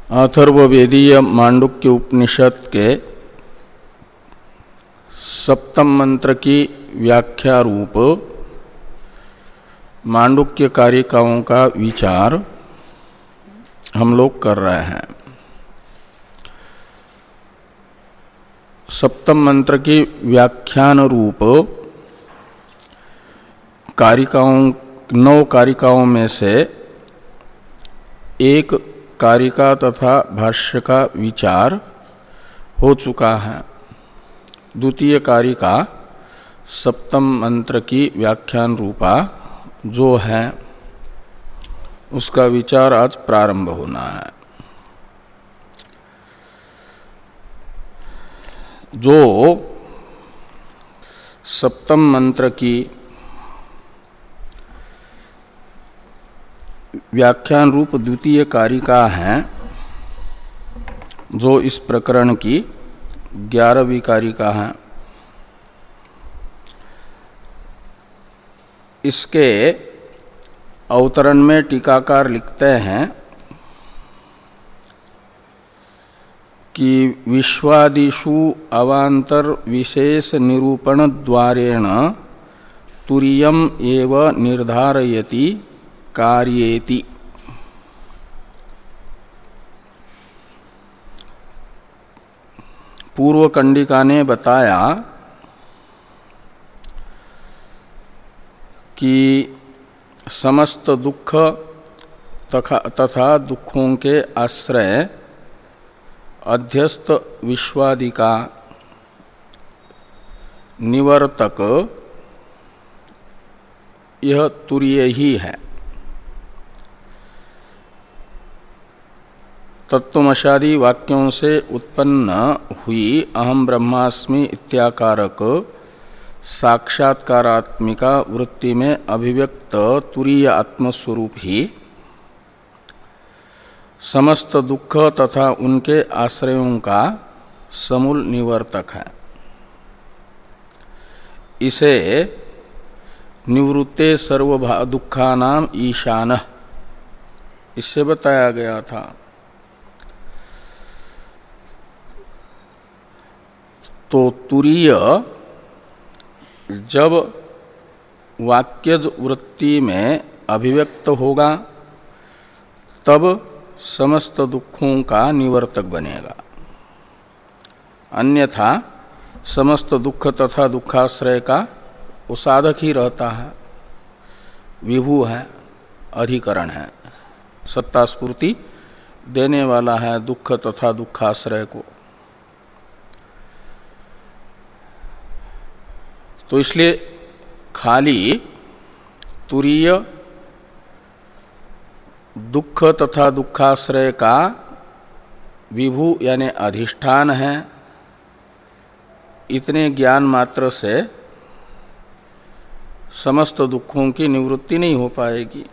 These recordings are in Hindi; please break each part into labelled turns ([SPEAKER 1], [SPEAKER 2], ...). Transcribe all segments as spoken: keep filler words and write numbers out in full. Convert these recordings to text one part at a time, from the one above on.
[SPEAKER 1] अथर्ववेदीय मांडुक्य उपनिषद के सप्तम मंत्र की व्याख्या रूप मांडुक्य कारिकाओं का विचार हम लोग कर रहे हैं। सप्तम मंत्र की व्याख्यान रूप कारिकाओं नौ कारिकाओं में से एक कारिका तथा भाष्य का विचार हो चुका है। द्वितीय कारिका सप्तम मंत्र की व्याख्यान रूपा जो है उसका विचार आज प्रारंभ होना है। जो सप्तम मंत्र की व्याख्यान रूप द्वितीय कारिका है, जो इस प्रकरण की ग्यारहवीं कारिका है। इसके अवतरण में टीकाकार लिखते हैं कि विश्वादिषु अवांतर विशेष निरूपण द्वारेण तुरीयम एव निर्धारयति कार्येति। पूर्व कंडिका ने बताया कि समस्त दुख तथा दुखों के आश्रय अध्यस्त विश्वादि का निवर्तक यह तुरीय ही है। तत्वमशादी वाक्यों से उत्पन्न हुई अहम ब्रह्मास्मि इत्याकारक साक्षात्कारात्मिका वृत्ति में अभिव्यक्त तुरीय आत्मस्वरूप ही समस्त दुख तथा उनके आश्रयों का समूल निवर्तक है। इसे निवृत्ते सर्व दुखानाम ईशानः इससे बताया गया था। तो तुरीय जब वाक्यज वृत्ति में अभिव्यक्त होगा तब समस्त दुखों का निवर्तक बनेगा, अन्यथा समस्त दुख तथा दुखाश्रय का वो साधक ही रहता है, विभू है, अधिकरण है, सत्ता स्फूर्ति देने वाला है दुख तथा दुखाश्रय को। तो इसलिए खाली तुरीय दुख तथा दुखाश्रय का विभू यानी अधिष्ठान है, इतने ज्ञान मात्र से समस्त दुखों की निवृत्ति नहीं हो पाएगी।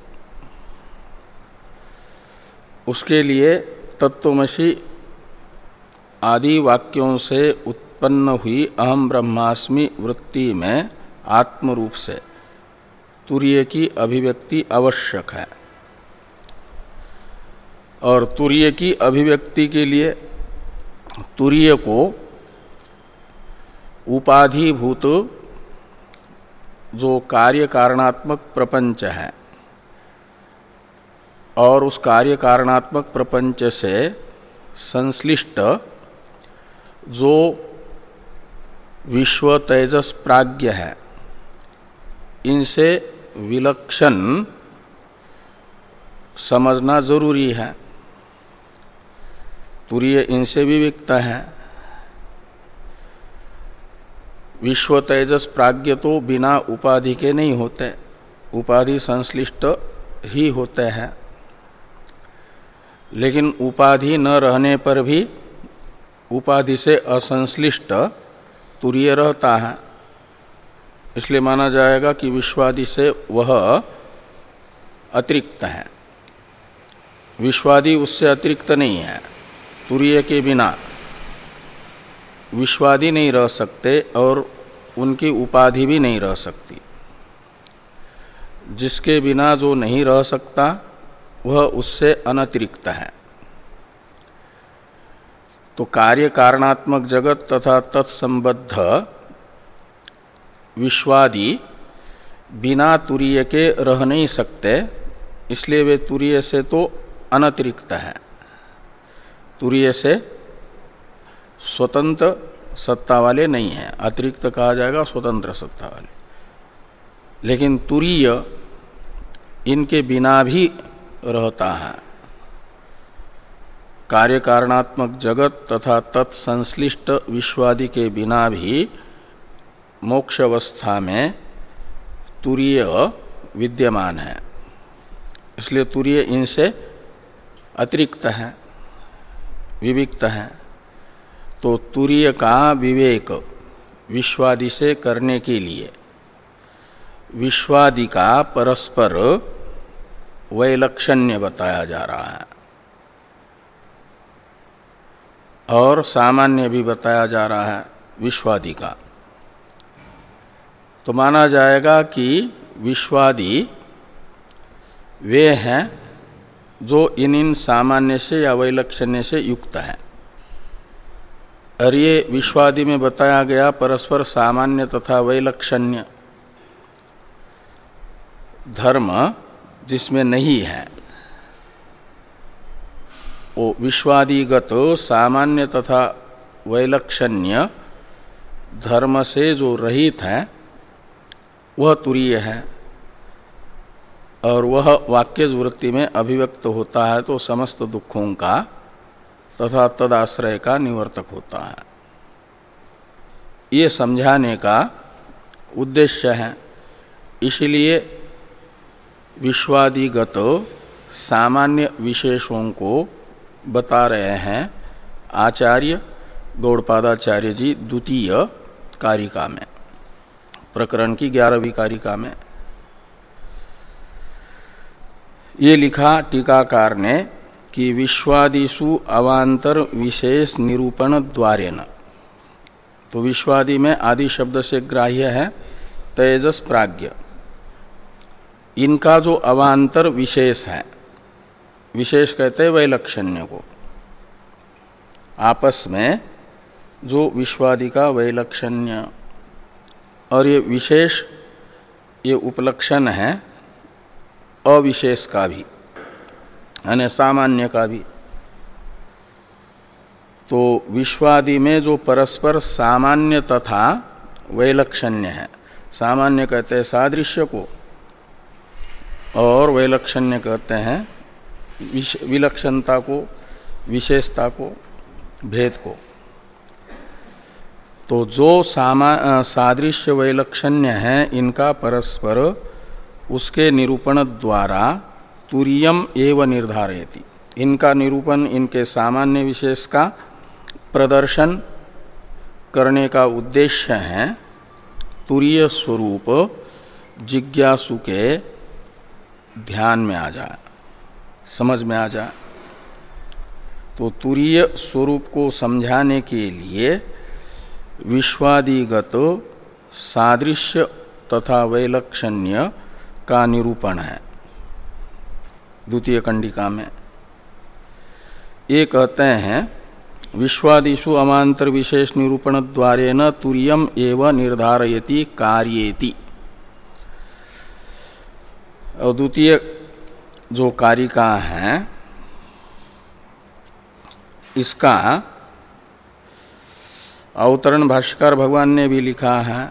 [SPEAKER 1] उसके लिए तत्वमसि आदि वाक्यों से उत्पन्न हुई अहम ब्रह्मास्मि वृत्ति में आत्मरूप से तुरीय की अभिव्यक्ति आवश्यक है। और तुरीय की अभिव्यक्ति के लिए तुरीय को उपाधिभूत जो कार्य कारणात्मक प्रपंच है और उस कार्य कारणात्मक प्रपंच से संश्लिष्ट जो विश्व तेजस प्राज्ञ है, इनसे विलक्षण समझना जरूरी है। तुरीय इनसे विविक्त है। विश्व तेजस प्राज्ञ तो बिना उपाधि के नहीं होते, उपाधि संश्लिष्ट ही होते हैं। लेकिन उपाधि न रहने पर भी उपाधि से असंश्लिष्ट तुरीय रहता है। इसलिए माना जाएगा कि विश्वादि से वह अतिरिक्त है, विश्वादि उससे अतिरिक्त नहीं है। तुरीय के बिना विश्वादि नहीं रह सकते और उनकी उपाधि भी नहीं रह सकती। जिसके बिना जो नहीं रह सकता वह उससे अनतिरिक्त है। तो कार्य कारणात्मक जगत तथा तत्संबद्ध विश्वादि बिना तुरीय के रह नहीं सकते, इसलिए वे तुरीय से तो अनतिरिक्त है, तुरीय से स्वतंत्र सत्ता वाले नहीं है, अतिरिक्त कहा जाएगा स्वतंत्र सत्ता वाले। लेकिन तुरीय इनके बिना भी रहता है, कार्य कारणात्मक जगत तथा तत्संश्लिष्ट विश्वादि के बिना भी मोक्ष अवस्था में तुरीय विद्यमान है, इसलिए तुरीय इनसे अतिरिक्त है, विविक्त है। तो तुरीय का विवेक विश्वादि से करने के लिए विश्वादि का परस्पर वैलक्षण्य बताया जा रहा है और सामान्य भी बताया जा रहा है विश्वादि का। तो माना जाएगा कि विश्वादि वे हैं जो इन इन सामान्य से या वैलक्षण्य से युक्त हैं, और ये विश्वादि में बताया गया परस्पर सामान्य तथा वैलक्षण्य धर्म जिसमें नहीं है, वो विश्वादिगत सामान्य तथा वैलक्षण्य धर्म से जो रहित है वह तुरीय है, और वह वाक्य वृत्ति में अभिव्यक्त होता है तो समस्त दुखों का तथा तदाश्रय का निवर्तक होता है। ये समझाने का उद्देश्य है। इसलिए विश्वादिगत सामान्य विशेषों को बता रहे हैं आचार्य गौड़पादाचार्य जी द्वितीय कारिका में, प्रकरण की ग्यारहवीं कारिका में। ये लिखा टीकाकार ने कि विश्वादिषु अवान्तर विशेष निरूपण द्वारेण, तो विश्वादि में आदि शब्द से ग्राह्य है तेजस प्राज्ञ, इनका जो अवान्तर विशेष है, विशेष कहते हैं वैलक्षण्य को, आपस में जो विश्वादि का वैलक्षण्य, और ये विशेष ये उपलक्षण है अविशेष का भी, यानी सामान्य का भी। तो विश्वादि में जो परस्पर सामान्य तथा वैलक्षण्य है, सामान्य कहते हैं सादृश्य को और वैलक्षण्य कहते हैं विलक्षणता को, विशेषता को, भेद को। तो जो सामा सादृश्य वैलक्षण्य है इनका परस्पर उसके निरूपण द्वारा तुरीयम एव निर्धारयति, इनका निरूपण इनके सामान्य विशेष का प्रदर्शन करने का उद्देश्य है तुरीय स्वरूप जिज्ञासु के ध्यान में आ जाए, समझ में आ जाए। तो तुरीय स्वरूप को समझाने के लिए विश्वादिगत सादृश्य तथा वैलक्षण्य का निरूपण है द्वितीय कंडिका में। ये कहते हैं विश्वादिषु अमांतर विशेष निरूपण द्वारेण तुरीयम एव निर्धारयति कार्येति। और द्वितीय जो कारिका है इसका अवतरण भाष्यकार भगवान ने भी लिखा है,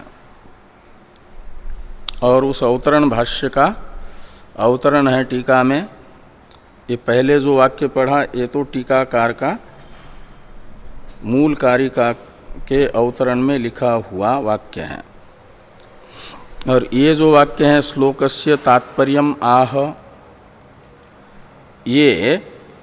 [SPEAKER 1] और उस अवतरण भाष्य का अवतरण है टीका में। ये पहले जो वाक्य पढ़ा ये तो टीकाकार का मूल कारिका के अवतरण में लिखा हुआ वाक्य है, और ये जो वाक्य है श्लोकस्य तात्पर्यम आह, ये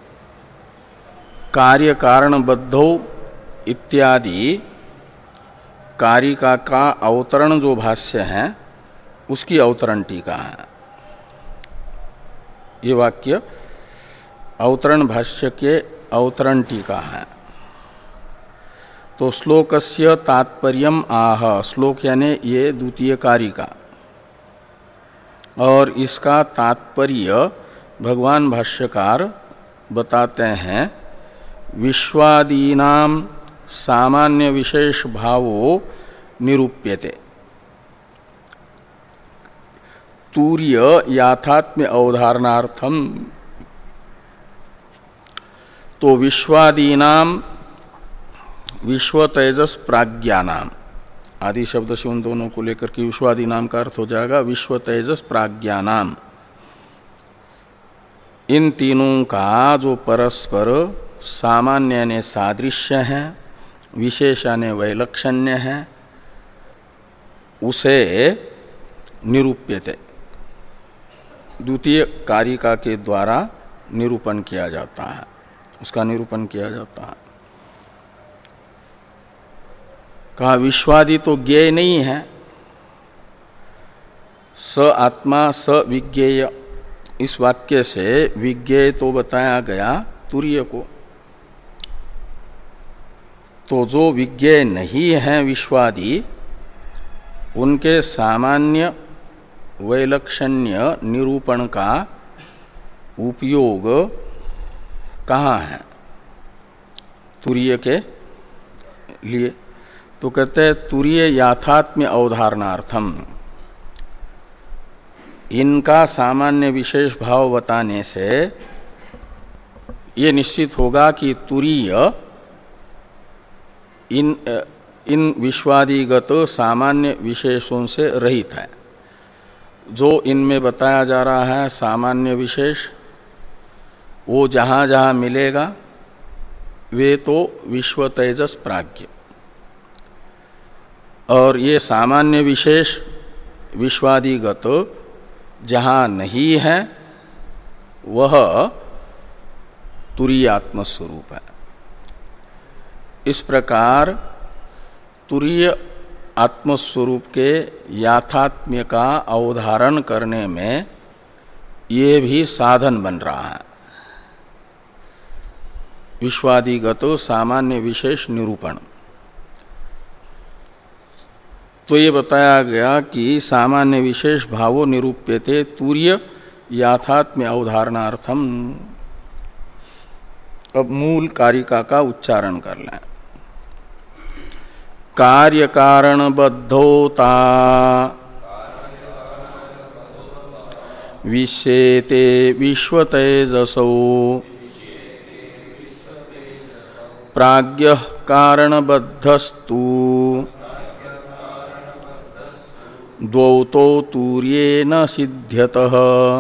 [SPEAKER 1] कार्य कारणबद्धौ इत्यादि कारिका का अवतरण जो भाष्य है उसकी अवतरण टीका है। ये वाक्य अवतरण भाष्य के अवतरण टीका है। तो श्लोकस्य तात्पर्यम आह, श्लोक यानी ये द्वितीय कारिका, और इसका तात्पर्य भगवान भाष्यकार बताते हैं विश्वादीनां सामान्य विशेष भावो निरूप्यते। तूर्य याथात्म्य अवधारणार्थम, तो विश्वादीनाम विश्व तेजस प्राज्ञानाम, आदि शब्द से उन दोनों को लेकर के विश्वादि नाम का अर्थ हो जाएगा विश्व तेजस प्राज्ञानाम। इन तीनों का जो परस्पर सामान्य ने सादृश्य है, विशेषाने वैलक्षण्य है, उसे निरूप्यते, द्वितीय कारिका के द्वारा निरूपण किया जाता है, उसका निरूपण किया जाता है। कहा विश्वादि तो ज्ञेय नहीं है, स आत्मा स विज्ञेय, इस वाक्य से विज्ञेय तो बताया गया तुर्य को। तो जो विज्ञेय नहीं है विश्वादि, उनके सामान्य वैलक्षण्य निरूपण का उपयोग कहाँ है तुर्य के लिए? तो कहते हैं तुर्य याथात्म्य अवधारणार्थम, इनका सामान्य विशेष भाव बताने से ये निश्चित होगा कि तुरीय इन इन विश्वादिगत सामान्य विशेषों से रहित है। जो इनमें बताया जा रहा है सामान्य विशेष, वो जहाँ जहाँ मिलेगा वे तो विश्व तेजस प्राज्ञ, और ये सामान्य विशेष विश्वादिगत जहाँ नहीं है वह तुरीय आत्मस्वरूप है। इस प्रकार तुरीय आत्मस्वरूप के याथात्म्य का अवधारण करने में ये भी साधन बन रहा है, विश्वादिगत सामान्य विशेष निरूपण। तो ये बताया गया कि सामान्य विशेष भावो निरूप्यते तुर्य याथात्म्य अवधारणार्थम। अब मूल कारिका का उच्चारण कर लें। कार्य कारण बद्धोता विश्येते विश्व तेजसो प्राज्ञः कारणबद्धस्तु द्वौ तो तुर्येण सिद्ध्यतः।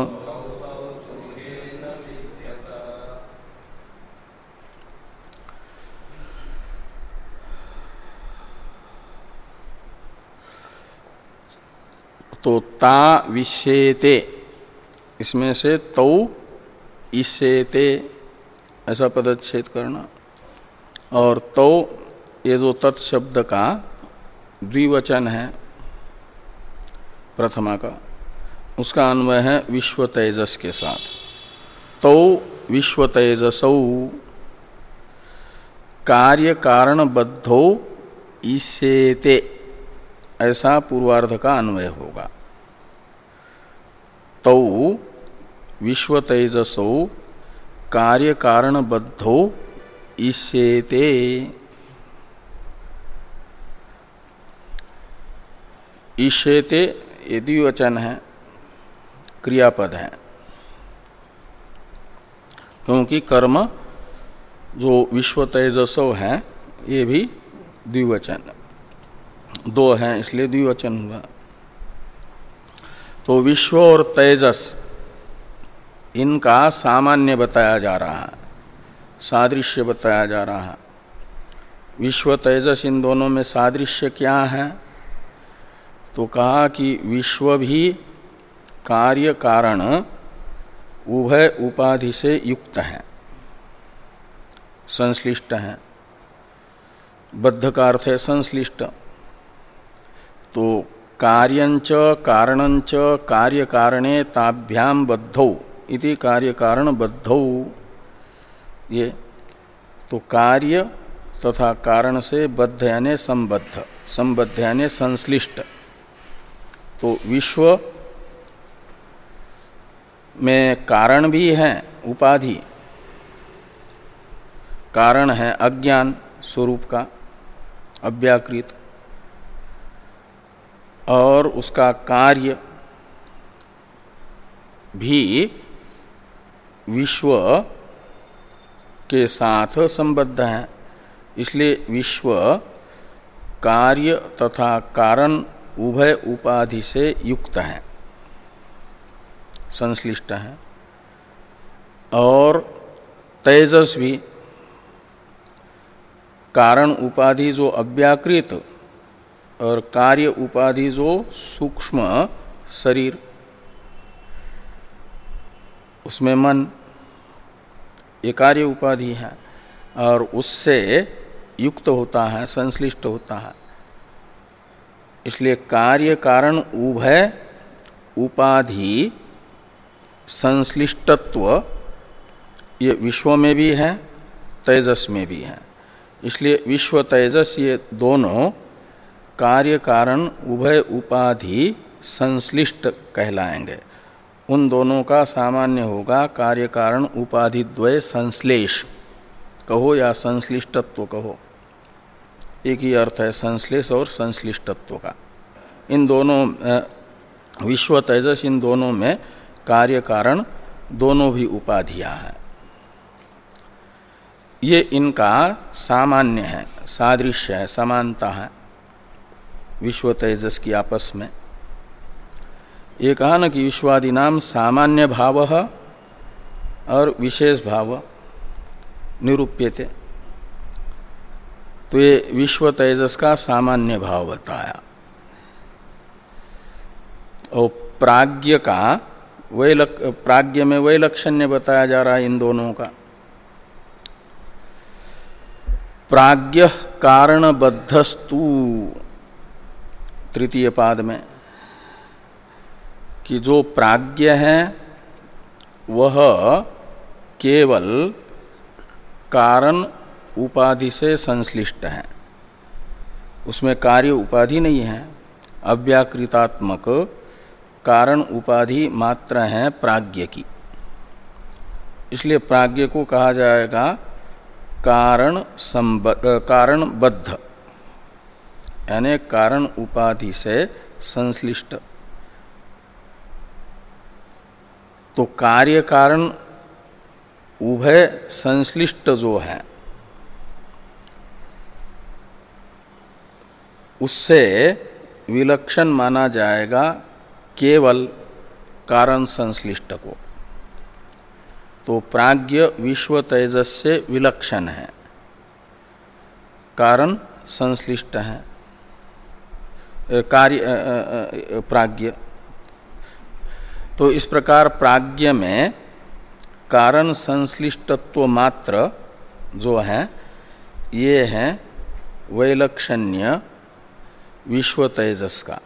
[SPEAKER 1] तो ता विश्येते, इसमें से तौ इष्येते ऐसा पदच्छेद करना, और तौ ये जो तत्शब्द का द्विवचन है प्रथमा का, उसका अन्वय है विश्व तेजस के साथ। तौ विश्व तेजसौ कार्य कारण बद्धो इष्येते, ऐसा पूर्वार्ध का अन्वय होगा। तौ विश्व तेजसौ कार्य कारण बद्धो इष्येते। इष्येते ये द्विवचन है, क्रियापद है, क्योंकि कर्म जो विश्व तेजसो है ये भी द्विवचन, दो हैं इसलिए द्विवचन हुआ। तो विश्व और तेजस इनका सामान्य बताया जा रहा है, सादृश्य बताया जा रहा है। विश्व तेजस इन दोनों में सादृश्य क्या है? तो कहा कि विश्व भी कार्य कारण उभय उपाधि से युक्त है, संश्लिष्ट है। बद्ध का अर्थ है संश्लिष्ट। तो कार्यंच कारणंच कार्य कारणे ताभ्याम बद्धौ इति कार्य कारण बद्धौ, ये तो कार्य तथा कारण से बद्ध यानी संबद्ध, संबद्ध यानी संश्लिष्ट। तो विश्व में कारण भी है उपाधि, कारण है अज्ञान स्वरूप का अव्याकृत, और उसका कार्य भी विश्व के साथ संबद्ध है। इसलिए विश्व कार्य तथा कारण उभय उपाधि से युक्त है, संश्लिष्ट है। और तेजस भी कारण उपाधि जो अव्याकृत और कार्य उपाधि जो सूक्ष्म शरीर, उसमें मन, ये कार्य उपाधि है और उससे युक्त होता है, संश्लिष्ट होता है। इसलिए कार्य कारण उभय उपाधि संश्लिष्टत्व ये विश्व में भी है, तेजस में भी है। इसलिए विश्व तेजस ये दोनों कार्य कारण उभय उपाधि संश्लिष्ट कहलाएंगे। उन दोनों का सामान्य होगा कार्य कारण उपाधि द्वय संश्लेष कहो या संश्लिष्टत्व कहो, एक ही अर्थ है संश्लेष और संश्लिष्टत्व का। इन दोनों विश्व तेजस, इन दोनों में कार्य कारण दोनों भी उपाधियां हैं। ये इनका सामान्य है, सादृश्य है, समानता है विश्व तेजस की आपस में। ये कहा न कि विश्वादि नाम सामान्य भाव और विशेष भाव निरूप्यते, तो ये विश्व तेजस का सामान्य भाव बताया। और प्राज्ञ का वैलक प्राज्ञ में वैलक्षण्य बताया जा रहा है इन दोनों का। प्राज्ञ कारणबद्धस्तु तृतीय पाद में कि जो प्राज्ञ है वह केवल कारण उपाधि से संश्लिष्ट है, उसमें कार्य उपाधि नहीं है। अव्याकृतात्मक कारण उपाधि मात्र है प्राज्ञ की। इसलिए प्राज्ञ को कहा जाएगा कारण संबद्ध, कारणबद्ध, यानी कारण उपाधि से संश्लिष्ट। तो कार्य कारण उभय संश्लिष्ट जो है उससे विलक्षण माना जाएगा केवल कारण संश्लिष्ट को। तो प्राज्ञ विश्व तेजस से विलक्षण है, कारण संश्लिष्ट है कार्य प्राज्ञ। तो इस प्रकार प्राज्ञ में कारण संश्लिष्टत्व मात्र जो है ये है वैलक्षण्य विश्व तेजस का।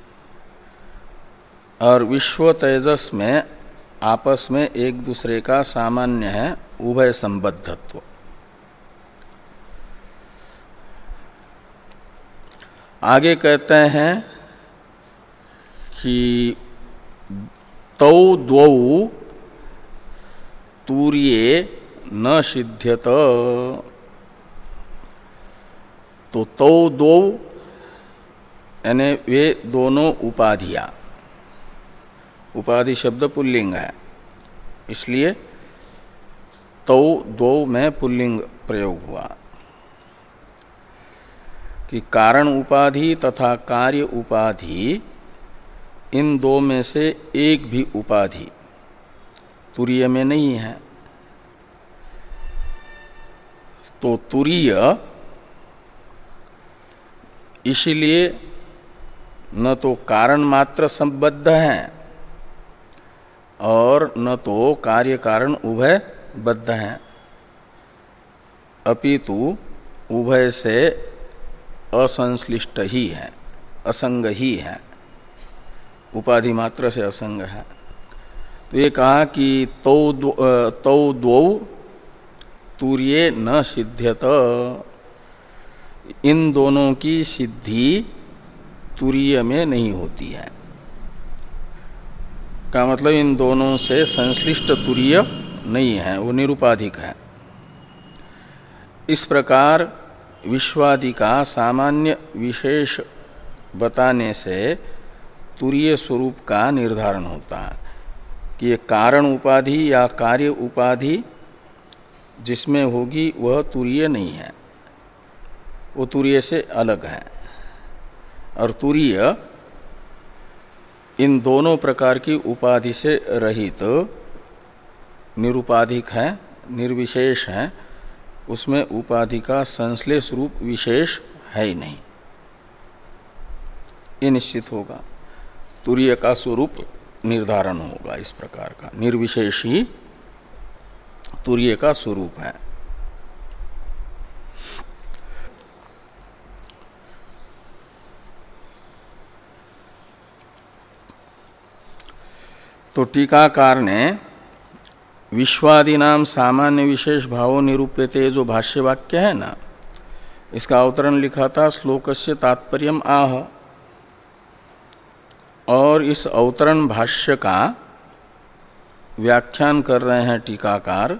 [SPEAKER 1] और विश्व तेजस में आपस में एक दूसरे का सामान्य है उभय संबद्धत्व। आगे कहते हैं कि तौ द्वौ तूर्ये न सिद्ध्यत। तो तौ द्वौ यानी वे दोनों उपाधियां, उपाधि शब्द पुल्लिंग है इसलिए तौ द्वौ में पुल्लिंग प्रयोग हुआ कि कारण उपाधि तथा कार्य उपाधि इन दो में से एक भी उपाधि तुरीय में नहीं है। तो तुरीय इसीलिए न तो कारण मात्र संबद्ध है और न तो कार्य कारण उभय बद्ध है, अपितु उभय से असंश्लिष्ट ही है, असंग ही है, उपाधि मात्र से असंग है। तो ये कहा कि तौ तौ द्वौ तूर्ये न सिद्ध्यत, इन दोनों की सिद्धि तुरीय में नहीं होती है। का मतलब इन दोनों से संश्लिष्ट तुरीय नहीं है, वो निरुपाधिक है। इस प्रकार विश्वादि का सामान्य विशेष बताने से तुरीय स्वरूप का निर्धारण होता है कि ये कारण उपाधि या कार्य उपाधि जिसमें होगी वह तुरीय नहीं है, वो तुरीय से अलग है। और तुरीय इन दोनों प्रकार की उपाधि से रहित तो निरुपाधिक है, निर्विशेष है, उसमें उपाधि का संश्लेष रूप विशेष है ही नहीं, ये निश्चित होगा। तुरीय का स्वरूप निर्धारण होगा इस प्रकार का, निर्विशेष ही तुरीय का स्वरूप है। तो टीकाकार ने विश्वादिनाम सामान्य विशेष भावो निरूप्यते जो भाष्य वाक्य है ना, इसका अवतरण लिखा था श्लोकस्य तात्पर्यम आह। और इस अवतरण भाष्य का व्याख्यान कर रहे हैं टीकाकार,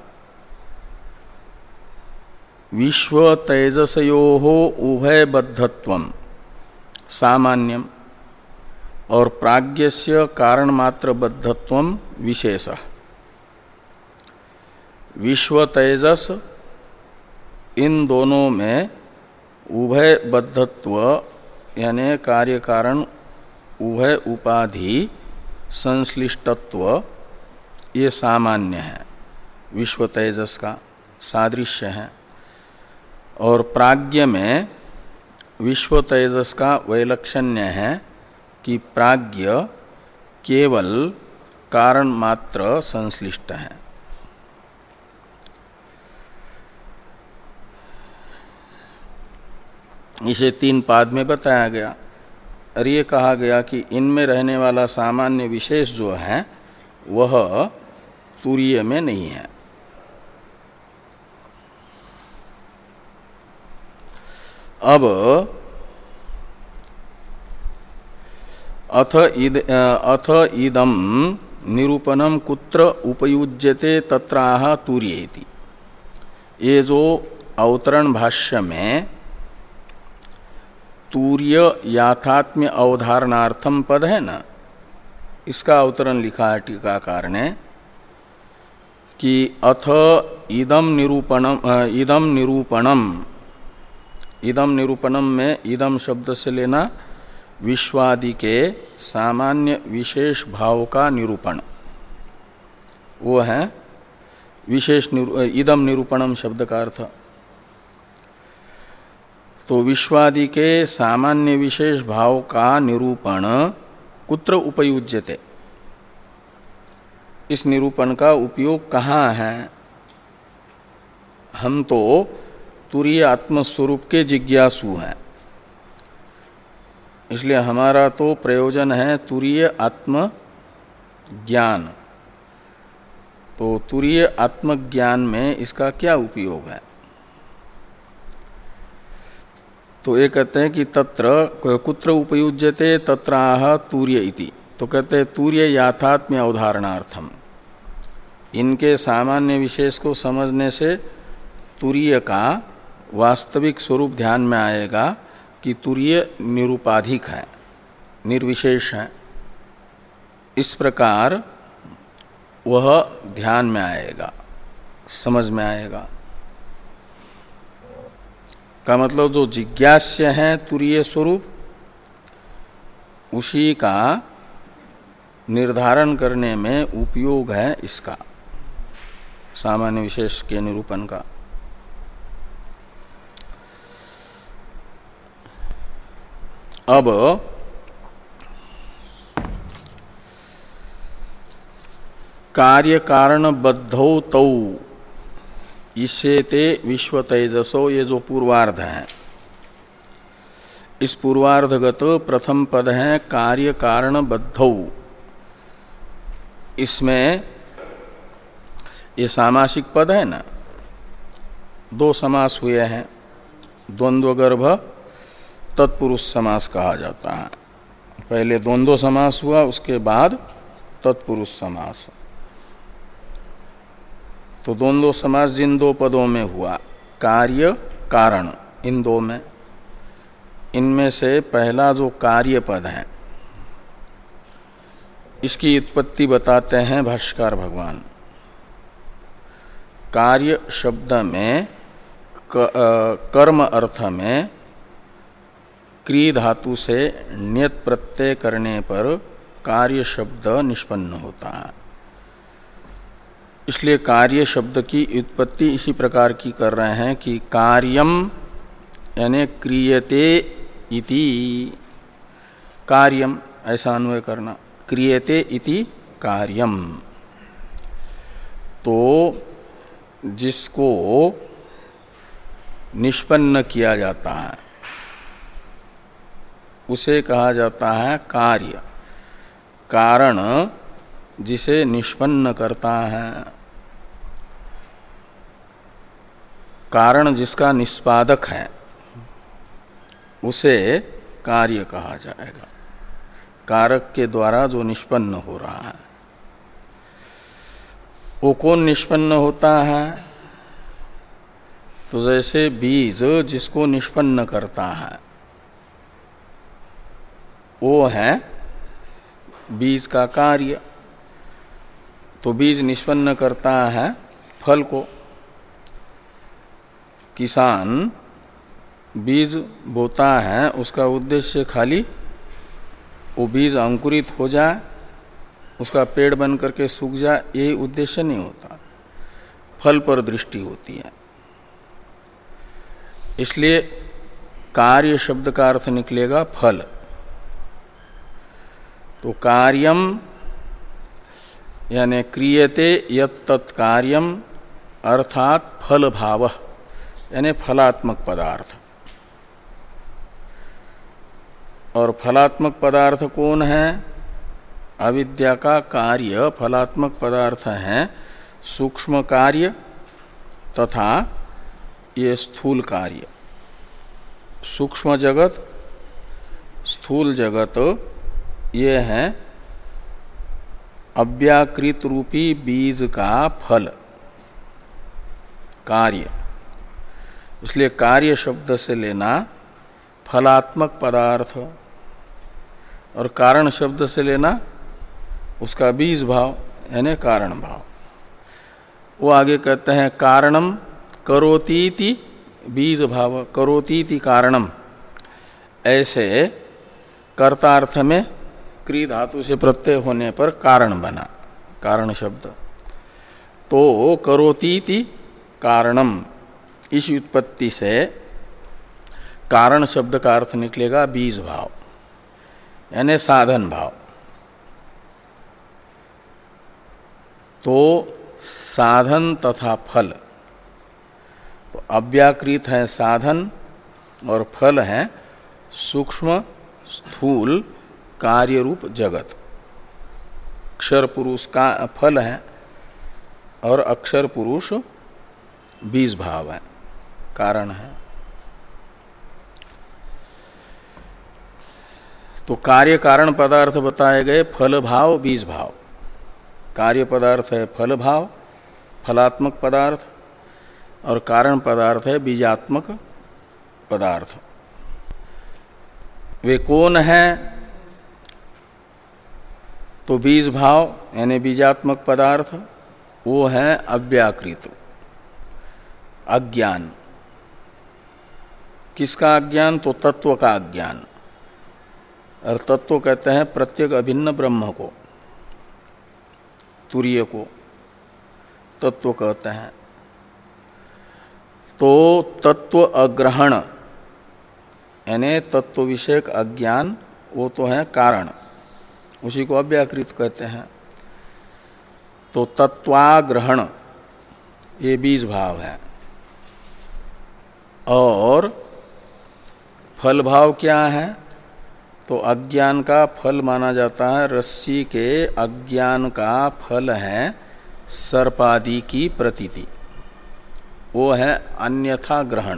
[SPEAKER 1] विश्व तेजसयोः उभयबद्धत्वम सामान्यम और प्राज्ञस्य कारण मात्र बद्धत्वम विशेषः। विश्व तेजस इन दोनों में उभय बद्धत्व यानी कार्य कारण उभय उपाधि संश्लिष्टत्व ये सामान्य है, विश्व तेजस का सादृश्य है। और प्राज्ञ में विश्व तेजस का वैलक्षण्य है कि प्राज्ञ केवल कारण मात्र संश्लिष्ट है। इसे तीन पाद में बताया गया। और ये कहा गया कि इनमें रहने वाला सामान्य विशेष जो है वह तुरीय में नहीं है। अब अथ इद अथ इदम निरूपणम कुत्र उपयुज्यते तत्राह तुरीयेति। ये जो अवतरण भाष्य में तूर्य याथात्म्य अवधारणार्थम पद है ना, इसका अवतरण लिखा है टीकाकार ने कि अथ इदम निरूपणम इदम निरूपणम इदम निरूपणम में इदम शब्द से लेना विश्वादि के सामान्य विशेष भाव का निरूपण, वो है विशेष निरू, इदम निरूपणम शब्द का अर्थ। तो विश्वादि के सामान्य विशेष भाव का निरूपण कुत्र उपयुज्यते, इस निरूपण का उपयोग कहाँ है? हम तो तुरीय आत्मस्वरूप के जिज्ञासु हैं, इसलिए हमारा तो प्रयोजन है तुरीय आत्म ज्ञान। तो तुरीय आत्मज्ञान में इसका क्या उपयोग है? तो ये कहते हैं कि तत्र कुत्र उपयुज्यते तत्राह तूर्य इति। तो कहते हैं तूर्य याथात्म्य अवधारणार्थम, इनके सामान्य विशेष को समझने से तुरीय का वास्तविक स्वरूप ध्यान में आएगा कि तुरीय निरुपाधिक है, निर्विशेष है। इस प्रकार वह ध्यान में आएगा, समझ में आएगा। का मतलब जो जिज्ञास्य है तुरीय स्वरूप, उसी का निर्धारण करने में उपयोग है इसका सामान्य विशेष के निरूपण का। अब कार्य कारण बद्धौ तौ इसेते विश्व तेजसो, ये जो पूर्वार्ध है, इस पूर्वार्धगत प्रथम पद है कार्य कारण बद्धौ। इसमें ये सामासिक पद है ना, दो समास हुए हैं, द्वंद्वगर्भ तत्पुरुष समास कहा जाता है। पहले द्वंद्व समास हुआ, उसके बाद तत्पुरुष समास। तो द्वंद्व समास जिन दो पदों में हुआ, कार्य कारण, इन दो में, इनमें से पहला जो कार्य पद है इसकी उत्पत्ति बताते हैं भाष्यकार भगवान। कार्य शब्द में कर्म अर्थ में क्री धातु से ण्यत प्रत्यय करने पर कार्य शब्द निष्पन्न होता है। इसलिए कार्य शब्द की उत्पत्ति इसी प्रकार की कर रहे हैं कि कार्यम यानी क्रियते इति, कार्यम ऐसा अन्वय करना, क्रियते इति कार्यम। तो जिसको निष्पन्न किया जाता है उसे कहा जाता है कार्य। कारण जिसे निष्पन्न करता है, कारण जिसका निष्पादक है, उसे कार्य कहा जाएगा। कारक के द्वारा जो निष्पन्न हो रहा है वो कौन निष्पन्न होता है? तो जैसे बीज जिसको निष्पन्न करता है वो है बीज का कार्य। तो बीज निष्पन्न करता है फल को। किसान बीज बोता है, उसका उद्देश्य खाली वो बीज अंकुरित हो जाए, उसका पेड़ बन करके सूख जाए, यही उद्देश्य नहीं होता, फल पर दृष्टि होती है। इसलिए कार्य शब्द का अर्थ निकलेगा फल। तो कार्यम यानी क्रियते यत् तत्कार्यम अर्थात फल भाव यानी फलात्मक पदार्थ। और फलात्मक पदार्थ कौन है? अविद्या का कार्य फलात्मक पदार्थ है सूक्ष्म कार्य तथा ये स्थूल कार्य। सूक्ष्म जगत, स्थूल जगत, ये है अव्याकृत रूपी बीज का फल, कार्य। इसलिए कार्य शब्द से लेना फलात्मक पदार्थ और कारण शब्द से लेना उसका बीज भाव यानी कारण भाव। वो आगे कहते हैं कारणम करोतीति बीज भाव, करोतीति कारणम। ऐसे कर्तार्थ में क्री धातु से प्रत्यय होने पर कारण बना, कारण शब्द। तो करोतीति कारणम, इस उत्पत्ति से कारण शब्द का अर्थ निकलेगा बीज भाव यानी साधन भाव। तो साधन तथा फल, तो अव्याकृत है साधन और फल है सूक्ष्म स्थूल कार्य रूप जगत। अक्षर पुरुष का फल है और अक्षर पुरुष बीज भाव है, कारण है। तो कार्य कारण पदार्थ बताए गए फल भाव बीज भाव। कार्य पदार्थ है फल भाव, फलात्मक पदार्थ, और कारण पदार्थ है बीजात्मक पदार्थ। वे कौन है? तो बीज भाव यानी बीजात्मक पदार्थ वो है अव्याकृत, अज्ञान। किसका अज्ञान? तो तत्व का अज्ञान। और तत्व कहते हैं प्रत्येक अभिन्न ब्रह्म को, तुरीय को तत्व कहते हैं। तो तत्व अग्रहण यानी तत्व विषयक अज्ञान वो तो है कारण, उसी को अव्याकृत कहते हैं। तो तत्वाग्रहण ये बीज भाव है। और फल भाव क्या है? तो अज्ञान का फल माना जाता है, रस्सी के अज्ञान का फल है सर्पादि की प्रतीति, वो है अन्यथा ग्रहण।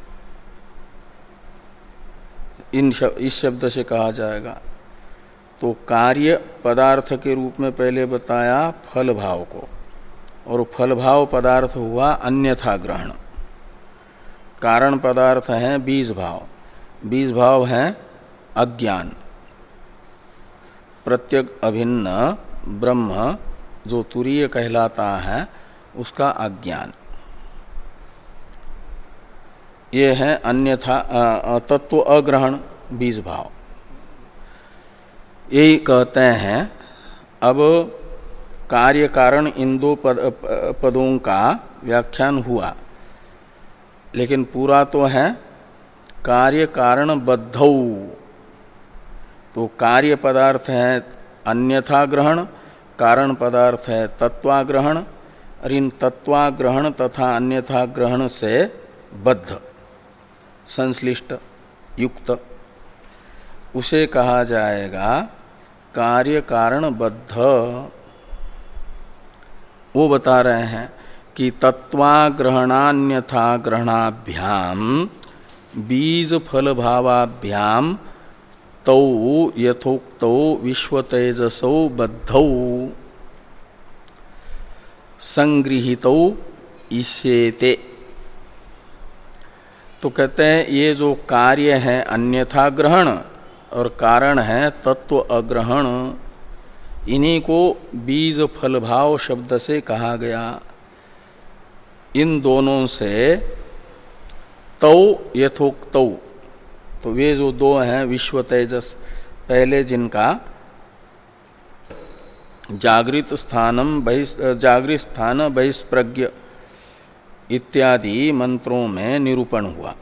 [SPEAKER 1] इन शब, इस शब्द से कहा जाएगा। तो कार्य पदार्थ के रूप में पहले बताया फल भाव को, और फल भाव पदार्थ हुआ अन्यथा ग्रहण। कारण पदार्थ है बीज भाव, बीज भाव है अज्ञान। प्रत्यक अभिन्न ब्रह्म जो तुरीय कहलाता है उसका अज्ञान। ये है अन्यथा तत्व अग्रहण बीज भाव। यही कहते हैं। अब कार्य कारण इन दो पद, पदों का व्याख्यान हुआ, लेकिन पूरा तो है कार्य कारण बद्धौ। तो कार्य पदार्थ है अन्यथा ग्रहण, कारण पदार्थ है तत्वाग्रहण, और इन तत्वाग्रहण तथा अन्यथा ग्रहण से बद्ध संश्लिष्ट युक्त उसे कहा जाएगा कार्य कारण बद्ध। वो बता रहे हैं कि तत्वाग्रहणान्यथा ग्रहणाभ्याम बीज फल भावाभ्याम तौ यथोक्तौ विश्वतेजसौ बद्धौ संगृहीतौ इष्येते। तो कहते हैं ये जो कार्य है अन्यथा ग्रहण और कारण है तत्व अग्रहण, इन्हीं को बीज फल भाव शब्द से कहा गया। इन दोनों से तौ यथोक्तौ, तो वे जो दो हैं विश्व तेजस, पहले जिनका जागृत स्थानम बहि जागृत स्थान बहिष्प्रज्ञ इत्यादि मंत्रों में निरूपण हुआ।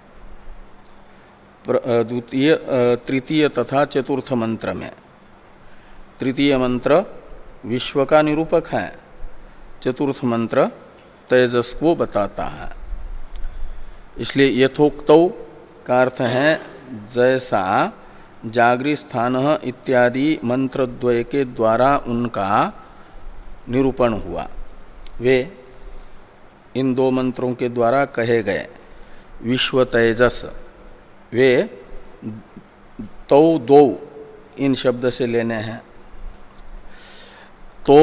[SPEAKER 1] द्वितीय तृतीय तथा चतुर्थ मंत्र में तृतीय मंत्र विश्व का निरूपक है, चतुर्थ मंत्र तेजस को बताता है। इसलिए यथोक्तौ का अर्थ है जैसा जागृत स्थान इत्यादि मंत्र द्वय के द्वारा उनका निरूपण हुआ, वे इन दो मंत्रों के द्वारा कहे गए। विश्व तेजस वे तौ दो इन शब्द से लेने हैं। तो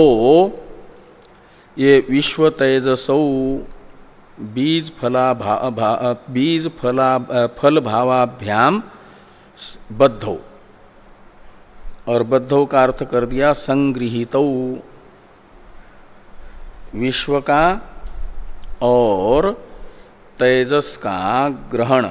[SPEAKER 1] ये विश्व तेजसौ बीज फला भा, भा, बीज फला फल भावाभ्याम बद्धौ, और बद्धौ का अर्थ कर दिया संगृहीतौ। विश्व का और तेजस का ग्रहण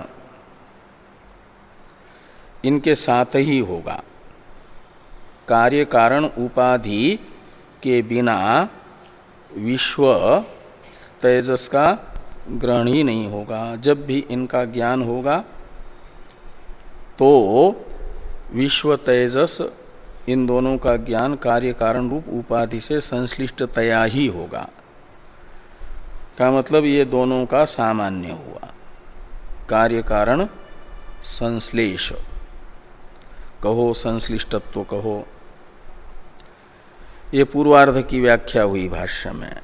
[SPEAKER 1] इनके साथ ही होगा। कार्य कारण उपाधि के बिना विश्व तेजस का ग्रहण ही नहीं होगा। जब भी इनका ज्ञान होगा तो विश्व तेजस इन दोनों का ज्ञान कार्य कारण रूप उपाधि से संश्लिष्टतया ही होगा। का मतलब ये दोनों का सामान्य हुआ, कार्य कारण संश्लेष कहो, संश्लिष्टत्व कहो। ये पूर्वार्ध की व्याख्या हुई भाष्य में।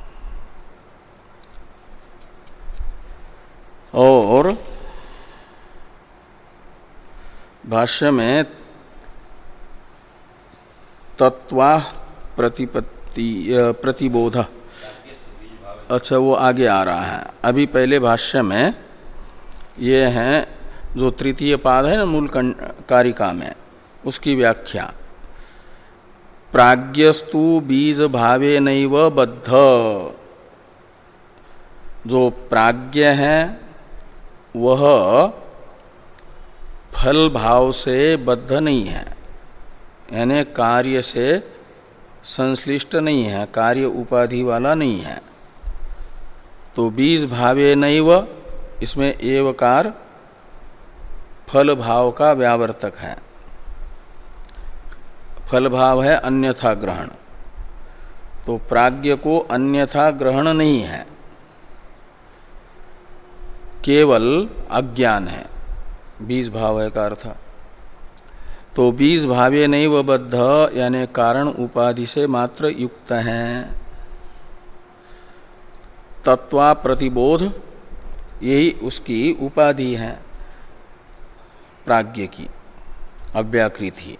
[SPEAKER 1] और भाष्य में तत्वा प्रतिपत्ति प्रतिबोध, अच्छा वो आगे आ रहा है। अभी पहले भाष्य में ये है जो तृतीय पाद है ना मूल कारिका में, उसकी व्याख्या। प्राज्ञस्तु बीज भावे नैव बद्ध, जो प्राज्ञ है वह फल भाव से बद्ध नहीं है, यानी कार्य से संश्लिष्ट नहीं है, कार्य उपाधि वाला नहीं है। तो बीज भावे नैव, इसमें एवकार फल भाव का व्यावर्तक है। फल भाव है अन्यथा ग्रहण, तो प्राज्ञ को अन्यथा ग्रहण नहीं है, केवल अज्ञान है। बीज भाव है का अर्थ। तो बीज भावे नैव बद्ध यानी कारण उपाधि से मात्र युक्त हैं। तत्वा प्रतिबोध यही उसकी उपाधि है, प्राज्ञ की अव्याकृत ही।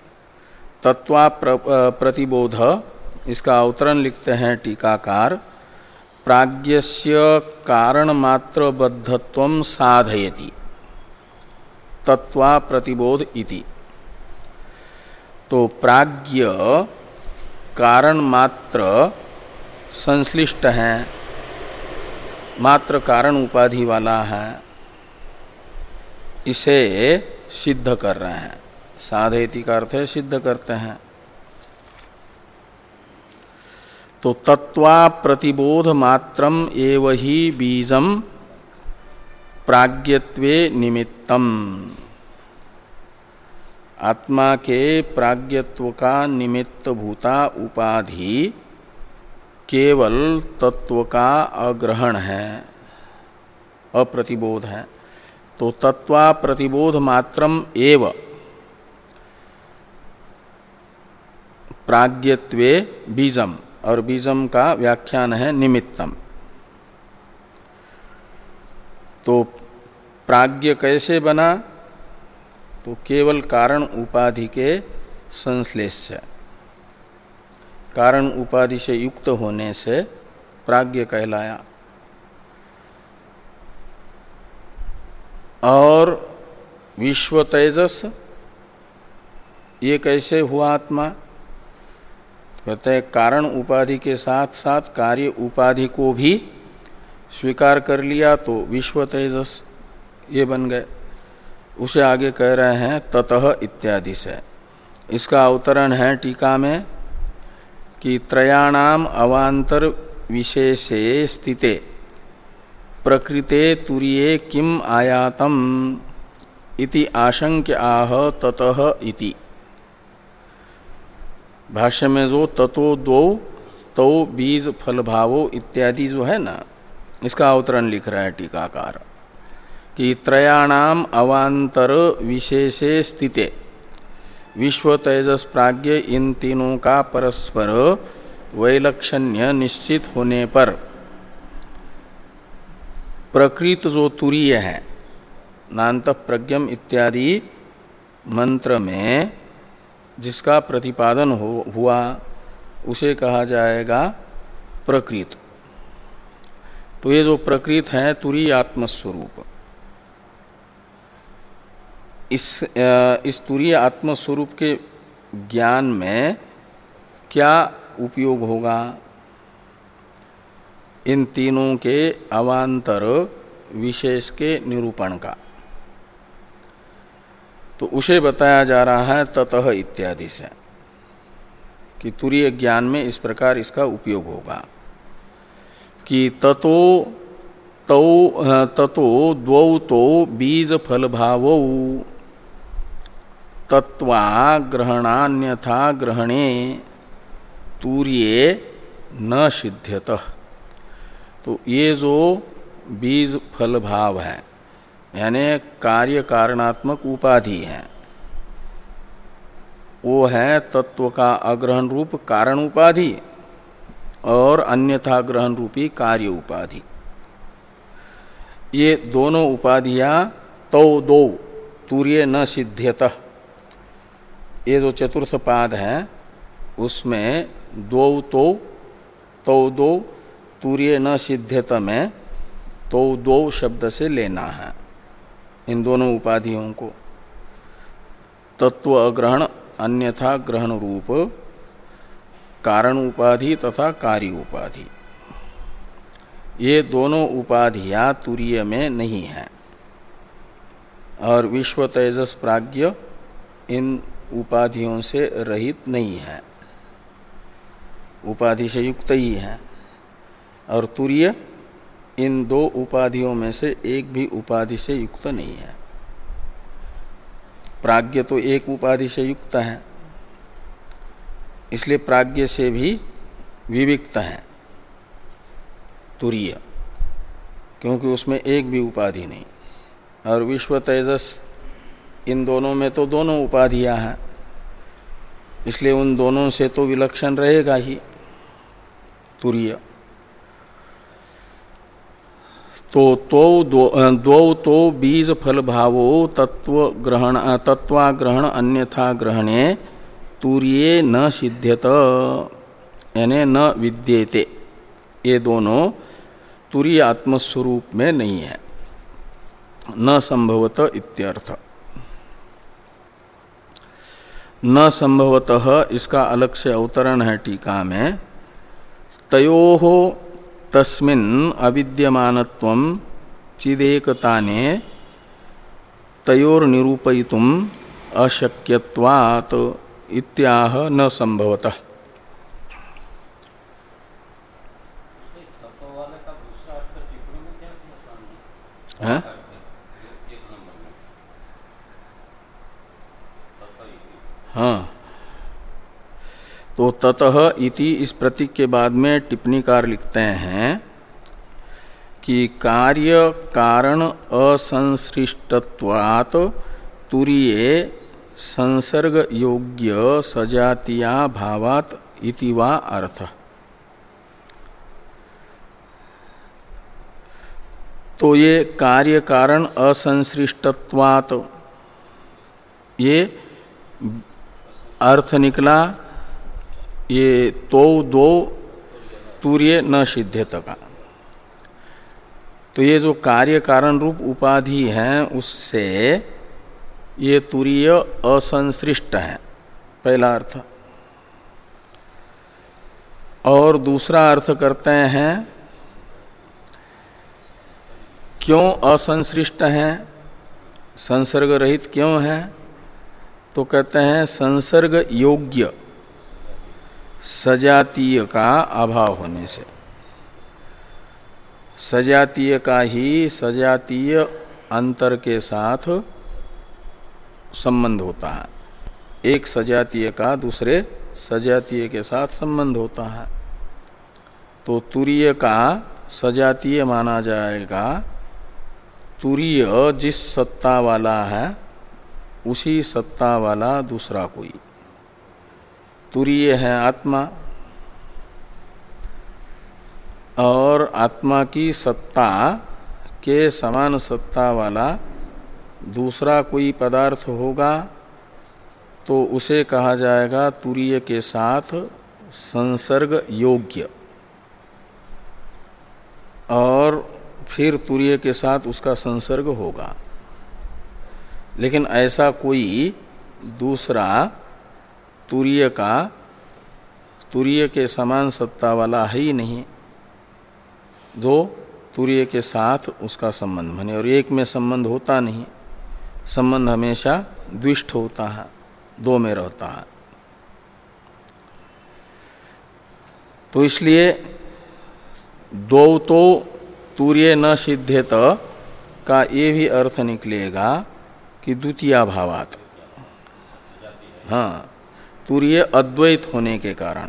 [SPEAKER 1] तत्वा प्र, प्रतिबोध, इसका अवतरण लिखते हैं टीकाकार। प्राज्ञस्य कारण मात्र बद्धत्वं साधयति तत्वा प्रतिबोध इति। तो प्राज्ञ कारण मात्र संश्लिष्ट है, मात्र कारण उपाधि वाला है, इसे सिद्ध कर रहे हैं। साधयति का अर्थ है सिद्ध करते हैं। तो तत्वा प्रतिबोध मात्रम एव ही बीजम प्राज्ञत्वे निमित्तम। आत्मा के प्राज्ञत्व का निमित्त भूता उपाधि केवल तत्व का अग्रहण है, अप्रतिबोध है। तो तत्वा प्रतिबोध मात्रम एव प्राज्ञत्वे बीजम, और बीजम का व्याख्यान है निमित्तम। तो प्राज्ञ कैसे बना? तो केवल कारण उपाधि के संश्लेष से, कारण उपाधि से युक्त होने से प्राज्ञ कहलाया। और विश्व तेजस ये कैसे हुआ आत्मा? कहते हैं कारण उपाधि के साथ साथ कार्य उपाधि को भी स्वीकार कर लिया तो विश्व तेजस ये बन गए। उसे आगे कह रहे हैं ततः इत्यादि से। इसका अवतरण है टीका में कि त्रयाणाम अवांतर विशेषे स्थिते प्रकृते तुरीये किम आयातम इति आशंक्य आह ततः इति। भाष्य में जो ततो दो तो बीज फल भावो इत्यादि जो है ना, इसका अवतरण लिख रहा है टीकाकार कि त्रयाणाम अवांतर विशेषे स्थिते, विश्व तेजस प्राज्ञ इन तीनों का परस्पर वैलक्षण्य निश्चित होने पर प्रकृत जो तुरीय है, नान्त प्रज्ञम इत्यादि मंत्र में जिसका प्रतिपादन हो हुआ उसे कहा जाएगा प्रकृत। तो ये जो प्रकृत है तुरीय आत्मस्वरूप, इस इस तुरीय आत्मस्वरूप के ज्ञान में क्या उपयोग होगा? इन तीनों के अवांतर विशेष के निरूपण का। तो उसे बताया जा रहा है ततः इत्यादि से कि तुरीय ज्ञान में इस प्रकार इसका उपयोग होगा कि ततो तौ ततो द्वौ तो बीज फल भावौ तत्वा ग्रहणान्यथा ग्रहणे तुर्ये न सिद्ध्यतः। तो ये जो बीज फल भाव है यानी कार्य कारणात्मक उपाधि है, वो है तत्व का अग्रहण रूप कारण उपाधि और अन्यथा ग्रहण रूपी कार्य उपाधि। ये दोनों उपाधियां तौ दो तुर्ये न सिद्ध्यतः, ये जो चतुर्थ पाद है उसमें दो तो तौ दो तुर्ये न सिद्ध्यत में तो दो शब्द से लेना है इन दोनों उपाधियों को। तत्व अग्रहण अन्यथा ग्रहण रूप कारण उपाधि तथा कार्य उपाधि, ये दोनों उपाधियां तुरीय में नहीं है और विश्व तेजस प्राज्ञ इन उपाधियों से रहित नहीं है, उपाधि से युक्त ही है। और तुरीय इन दो उपाधियों में से एक भी उपाधि से युक्त नहीं है। प्राज्ञ तो एक उपाधि से युक्त है, इसलिए प्राज्ञ से भी विविक्त है तुरीय, क्योंकि उसमें एक भी उपाधि नहीं। और विश्व तेजस इन दोनों में तो दोनों उपाधियां हैं, इसलिए उन दोनों से तो विलक्षण रहेगा ही तुरीय। तो तो दो, दो तो बीज फल भावो तत्व ग्रहण तत्वाग्रहण अन्यथा ग्रहणे तुर्ये न सिद्ध्यत यानी न विद्येते, ये दोनों तुरीय आत्मस्वरूप में नहीं है। न संभवत इत्यर्थ। न संभवतः इसका अलग से अवतरण है टीका में। तयोः तस्मिन् अविद्यमानत्वं चिदेकताने तयोर निरूपयितुम अशक्यत्वात् इत्याह न संभवतः। हाँ? हाँ, तो ततः इति इस प्रतीक के बाद में टिप्पणीकार लिखते हैं कि कार्य कारण असंसृष्टत्वात् तुरीये संसर्ग योग्य सजातीया भावात् इति वा अर्थ। तो ये कार्य कारण असंसृष्टत्वात् ये अर्थ निकला, ये तो दो तुर्य न सिद्धेत का। तो ये जो कार्य कारण रूप उपाधि है उससे ये तुरीय असंसृष्ट है, पहला अर्थ। और दूसरा अर्थ करते हैं क्यों असंसृष्ट है, संसर्ग रहित क्यों है, तो कहते हैं संसर्ग योग्य सजातीय का अभाव होने से। सजातीय का ही सजातीय अंतर के साथ संबंध होता है, एक सजातीय का दूसरे सजातीय के साथ संबंध होता है। तो तुरीय का सजातीय माना जाएगा तुरीय जिस सत्ता वाला है उसी सत्ता वाला दूसरा कोई। तुरीय है आत्मा, और आत्मा की सत्ता के समान सत्ता वाला दूसरा कोई पदार्थ होगा तो उसे कहा जाएगा तुरीय के साथ संसर्ग योग्य, और फिर तुरीय के साथ उसका संसर्ग होगा। लेकिन ऐसा कोई दूसरा तुरीय का तुरीय के समान सत्ता वाला है ही नहीं जो तुरीय के साथ उसका संबंध बने। और एक में संबंध होता नहीं, संबंध हमेशा द्विष्ट होता है, दो में रहता है। तो इसलिए दो तो तुरीय न सिद्धेत का ये भी अर्थ निकलेगा कि द्वितीया भावात, हाँ, तुरीय अद्वैत होने के कारण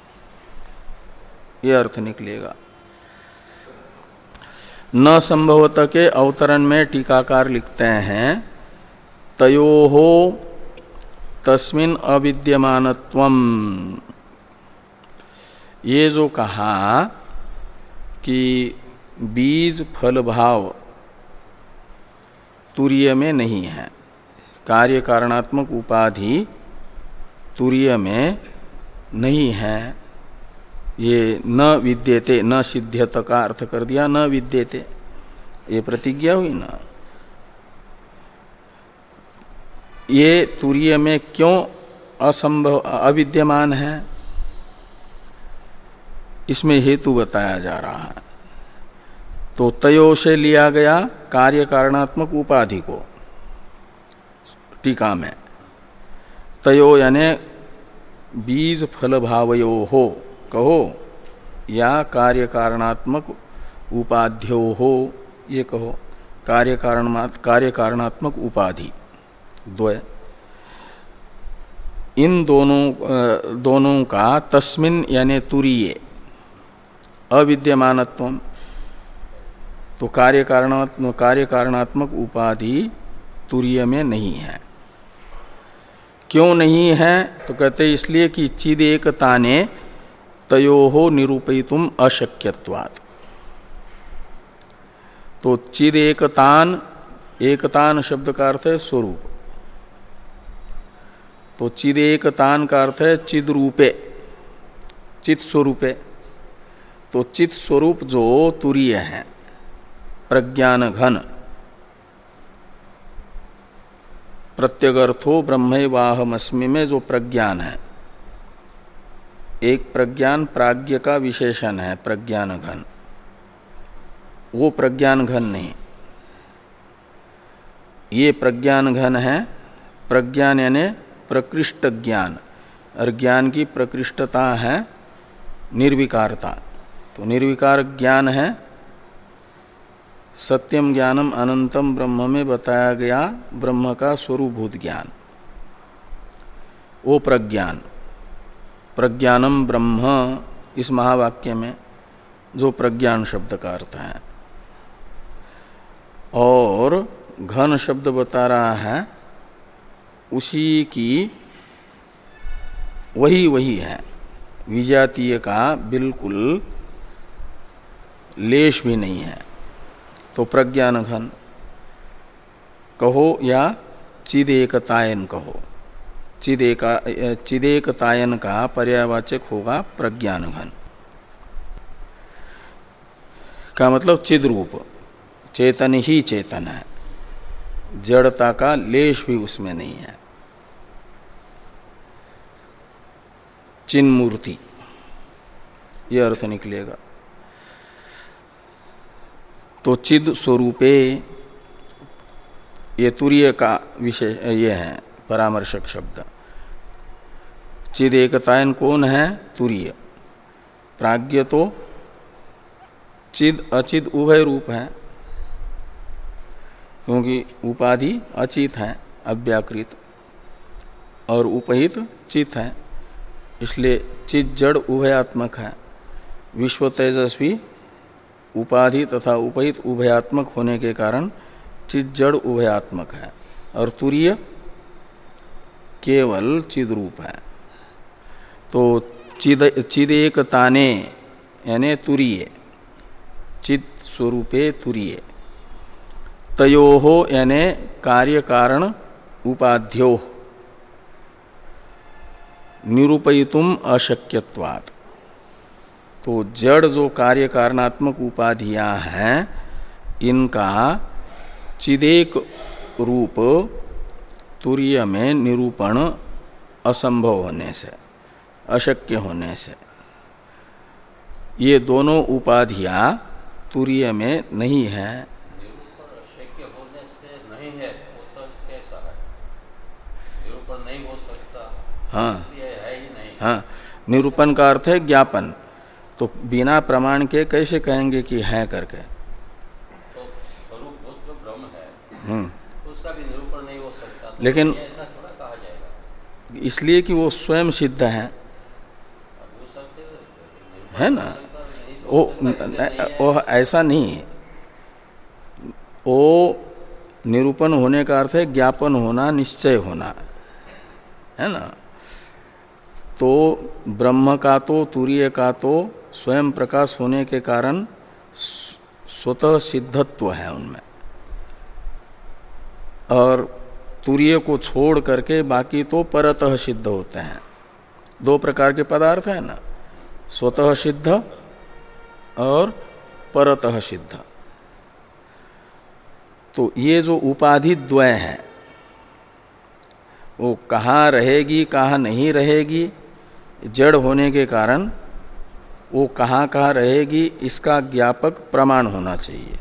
[SPEAKER 1] ये अर्थ निकलेगा। न संभवत के अवतरण में टीकाकार लिखते हैं तयोहो तस्मिन् अविद्यमानत्वम। ये जो कहा कि बीज फल भाव तुरीय में नहीं है, कार्य कारणात्मक उपाधि तुरीय में नहीं है, ये न विद्यते न सिद्ध्यत का अर्थ कर दिया, न विद्यते, ये प्रतिज्ञा हुई ना। ये तुरीय में क्यों असंभव अविद्यमान है, इसमें हेतु बताया जा रहा है। तो तयो से लिया गया कार्य कारणात्मक उपाधि को टीका में, तयो यानी बीज फल भावयो हो कहो या कार्य कारणात्मक उपाध्यो हो ये कहो, कार्य कारण कार्य कारणात्मक उपाधि द्वय, इन दोनों दोनों का तस्मिन् यानी तुरीये अविद्यमानत्वम, तो कार्य कारणात्मक कार्य कारणात्मक उपाधि तुरीय में नहीं है। क्यों नहीं है, तो कहते इसलिए कि चिद एकताने तयोहो निरूपयितुम अशक्यत्वात्। तो चिद एकतान, एकतान शब्द का अर्थ है स्वरूप, तो चिद एकतान का अर्थ है चिद रूपे, चित स्वरूपे। तो चित स्वरूप जो तुरीय है, प्रज्ञान घन, प्रत्यगर्थो ब्रह्मैवाहमस्मि में जो प्रज्ञान है, एक प्रज्ञान प्राज्ञ का विशेषण है प्रज्ञान घन, वो प्रज्ञान घन नहीं, ये प्रज्ञान घन है। प्रज्ञान यानी प्रकृष्ट ज्ञान, और ज्ञान की प्रकृष्टता है निर्विकारता। तो निर्विकार ज्ञान है सत्यम ज्ञानम अनंतम ब्रह्म में बताया गया ब्रह्म का स्वरूपभूत ज्ञान, वो प्रज्ञान, प्रज्ञानम ब्रह्म इस महावाक्य में जो प्रज्ञान शब्द का अर्थ है। और घन शब्द बता रहा है उसी की वही वही है, विजातीय का बिल्कुल लेश भी नहीं है। तो प्रज्ञान घन कहो या चिदेकतायन कहो, चिदेका चिदेकतायन का पर्यायवाचक होगा प्रज्ञान घन का मतलब चिद रूप, चेतन ही चेतन है, जड़ता का लेश भी उसमें नहीं है। चिन्ह मूर्ति यह अर्थ निकलेगा। तो चिद स्वरूपे ये तुरीय का विशेष ये है परामर्शक शब्द। चिद एकतायन कौन है? तुरीय। प्राज्ञ तो चिद अचिद उभय रूप है, क्योंकि उपाधि अचित है अव्याकृत और उपहित चित है, इसलिए चित जड़ उभयात्मक है। विश्व तेजस्वी उपाधि तथा उपहित उभयात्मक होने के कारण चित जड़ उभयात्मक है, और तुरीय केवल चिद रूप है। तो चिद चिदेकताने यानी तुरीय, चित स्वरूपे तुरीय, तयोहो यानी कार्य कारण उपाध्यो निरूपयितुम अशक्यत्वात्। तो जड़ जो कार्य कारणात्मक उपाधियां हैं इनका चिदेक रूप तुरीय में निरूपण असंभव होने से, अशक्य होने से, ये दोनों उपाधियां तुरीय में नहीं है।
[SPEAKER 2] अशक्य होने से नहीं है, वो तो कैसा है? निरूपण नहीं हो सकता।
[SPEAKER 1] हाँ
[SPEAKER 2] है ही नहीं।
[SPEAKER 1] हाँ, निरूपण का अर्थ है ज्ञापन। तो बिना प्रमाण के कैसे कहेंगे कि है करके?
[SPEAKER 2] तो स्वरूप जो ब्रह्म है
[SPEAKER 1] हम्म
[SPEAKER 2] उसका भी निरूपण नहीं हो सकता। तो
[SPEAKER 1] लेकिन
[SPEAKER 2] ऐसा थोड़ा कहा जाएगा,
[SPEAKER 1] इसलिए कि वो स्वयं सिद्ध है,
[SPEAKER 2] वो सब
[SPEAKER 1] है ना? वो, वो ऐसा नहीं है। वो निरूपण होने का अर्थ है ज्ञापन होना, निश्चय होना, है ना? तो ब्रह्म का तो तुरीय का तो स्वयं प्रकाश होने के कारण स्वतः सिद्धत्व है उनमें, और तुरीय को छोड़ करके बाकी तो परतः सिद्ध होते हैं। दो प्रकार के पदार्थ है ना, स्वतः सिद्ध और परतः सिद्ध। तो ये जो उपाधि द्वय है वो कहाँ रहेगी कहाँ नहीं रहेगी, जड़ होने के कारण वो कहाँ कहाँ रहेगी इसका ज्ञापक प्रमाण होना चाहिए।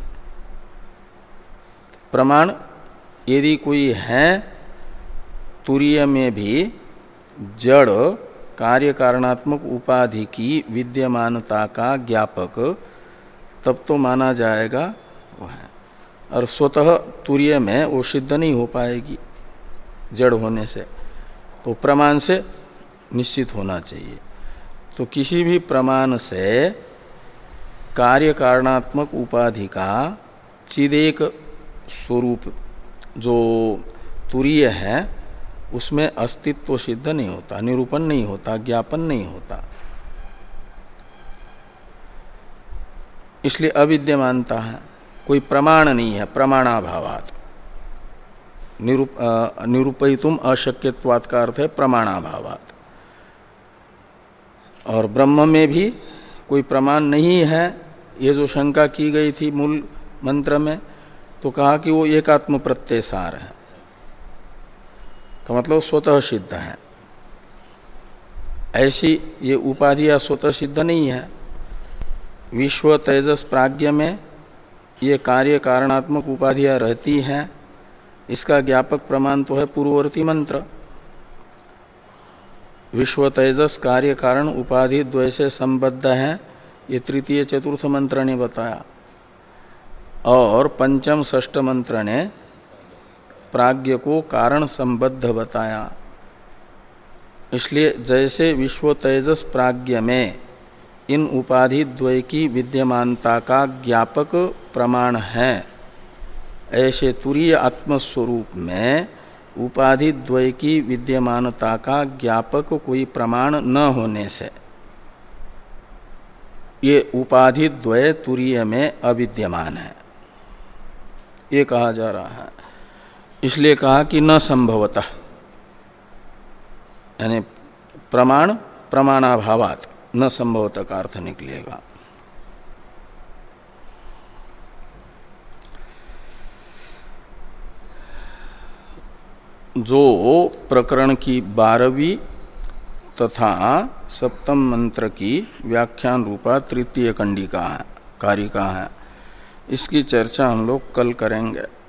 [SPEAKER 1] प्रमाण यदि कोई है तुरीय में भी जड़ कार्य कारणात्मक उपाधि की विद्यमानता का ज्ञापक, तब तो माना जाएगा वो है। और स्वतः तुरीय में वो सिद्ध नहीं हो पाएगी जड़ होने से, तो प्रमाण से निश्चित होना चाहिए। तो किसी भी प्रमाण से कार्य कारणात्मक उपाधि का चिदेक स्वरूप जो तुरीय है उसमें अस्तित्व सिद्ध नहीं होता, निरूपण नहीं होता, ज्ञापन नहीं होता। इसलिए अविद्यमानता है, कोई प्रमाण नहीं है, प्रमाणाभावात्। निरूप निरूपयितुम अशक्यत्वात् का अर्थ है प्रमाणाभावात्। और ब्रह्म में भी कोई प्रमाण नहीं है, ये जो शंका की गई थी मूल मंत्र में, तो कहा कि वो एकात्म प्रत्यय सार है, का मतलब स्वतः सिद्ध है। ऐसी ये उपाधियां स्वतः सिद्ध नहीं है। विश्व तेजस प्राज्ञ में ये कार्य कारणात्मक उपाधियां रहती हैं, इसका ज्ञापक प्रमाण तो है पूर्ववर्ती मंत्र। विश्व तेजस कार्य कारण उपाधि द्वय से संबद्ध है, ये तृतीय चतुर्थ मंत्र ने बताया। और पंचम षष्ठ मंत्र ने प्राज्ञ को कारण संबद्ध बताया। इसलिए जैसे विश्व तेजस प्राज्ञ में इन उपाधि द्वय की विद्यमानता का ज्ञापक प्रमाण है, ऐसे तुरीय आत्मस्वरूप में उपाधि द्वय की विद्यमानता का ज्ञापक कोई प्रमाण न होने से ये उपाधि द्वय तुरीय में अविद्यमान है, ये कहा जा रहा है। इसलिए कहा कि न संभवतः, यानी प्रमाण प्रमाणाभावात् न संभवतः का अर्थ निकलेगा। जो प्रकरण की बारहवीं तथा सप्तम मंत्र की व्याख्यान रूपा तृतीय कंडिका है, कारिका है, इसकी चर्चा हम लोग कल करेंगे।